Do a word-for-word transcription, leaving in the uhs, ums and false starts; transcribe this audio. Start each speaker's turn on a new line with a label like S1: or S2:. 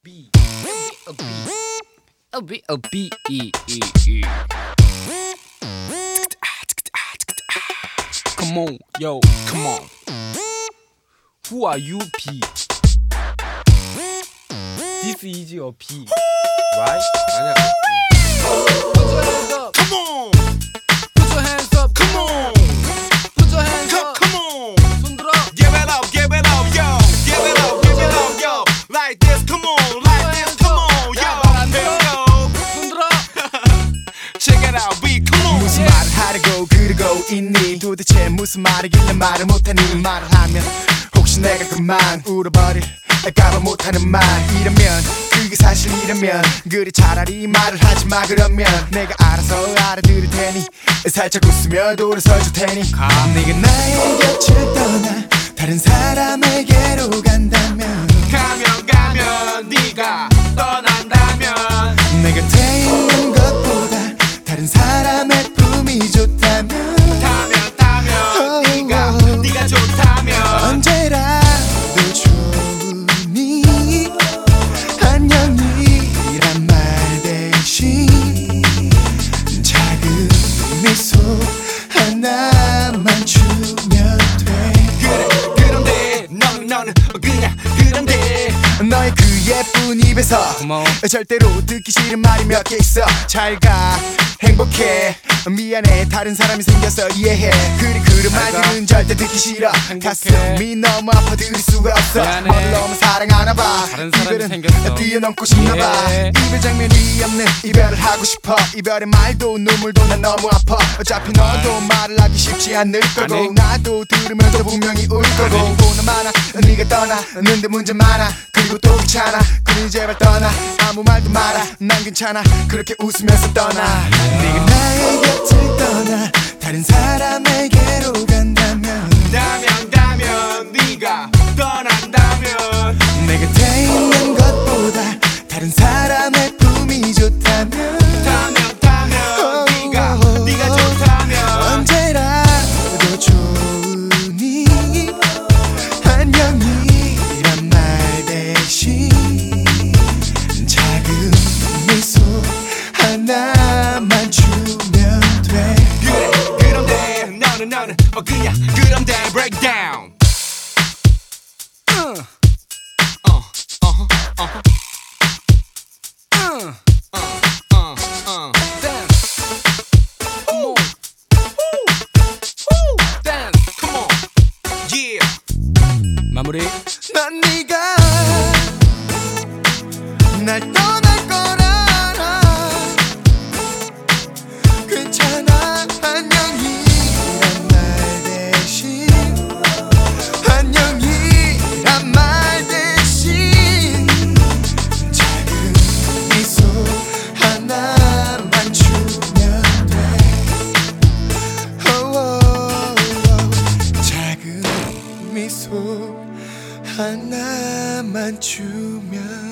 S1: B A B A B A B E E E. Come on, yo, come on. Who are you, P? This is your P, right? 아니야. Put your hands up.
S2: Come on.
S1: Put your hands up.
S2: Come on.
S1: Put your hands
S2: Come,
S1: up.
S2: come on.
S1: 손 들어.
S2: Give it up, give it up, yo. Give it up, give it up, yo. Like this, come on. Like this, come on, yo. Here we go.
S1: 손 들어.
S2: Check it out, beat, come on.
S3: 무슨 말을 하려고 그러고 있니 도대체 무슨 말이길래 말을 못하니 말을 하면 혹시 내가 그만 울어버릴까봐 못하는 말 이러면 그게 사실이라면 그래 차라리 말을 하지마 그러면 내가 알아서 알아들을 테니 살짝 웃으며 돌아서줄 테니 네가 나의 곁을 떠나 다른 사람에게로 간다면
S2: 가면 가면 네가 떠난다면
S3: 내 곁에 있는 것보다 다른 사람의 품이 좋다면
S2: 타면 타면 네가 네가 좋다면
S3: 언제라도 좋으니 안녕이란 말 대신 작은 미소 하나만 주면 돼
S2: 그래 그런데 너는 너는 그냥 그런데
S3: 너의 그 예쁜 입에서
S1: 고마워.
S3: 절대로 듣기 싫은 말이 몇 개 있어 잘가 행복해 미안해 다른 사람이 생겨서 이해해 그리 그런 말들은 절대 듣기 싫어
S1: 행복해.
S3: 가슴이 너무 아파 들을 수가 없어
S1: 미안해.
S3: 너를 너무 사랑하나봐
S1: 다른 사람이
S3: 이별은
S1: 생겼어.
S3: 뛰어넘고 싶나봐
S1: 이해해.
S3: 이별 장면이 없는 이별을 하고 싶어 이별의 말도 눈물도 난 너무 아파 어차피 너도 말을 하기 쉽지 않을 거고
S1: 아니.
S3: 나도 들으면서 분명히 울 거고 보나 마나 네가 떠나는데 문제 많아 그리고 또 귀찮아 그러니 제발 떠나 아무 말도 마라 난 괜찮아 그렇게 웃으면서 떠나 네가 나의 곁을 떠나 다른 사람에게로 간다면
S2: 다면 다면 네가 떠난다면
S3: 내 곁에 있는 것보다 다른 사람의 품이 좋다면
S2: 타면 타면 네가 네가 좋다면
S3: 언제라도 좋으니 안녕이란 말 대신 작은 미소 하나만 주면 돼
S2: 그래 그런데 너는 너는 어 그냥 그런데 breakdown
S1: Uh.
S2: 어 어허 어허
S1: Uh.
S2: 어 어
S1: Dance. Come on. Woo. Dance.
S2: come on yeah
S1: 마무리.
S3: 난 네가 날 떠날 걸 알아 괜찮아 안녕이란 말 대신 안녕이란 말 대신 작은 미소 하나만 주면 돼 오오오, 작은 미소 하나만 주면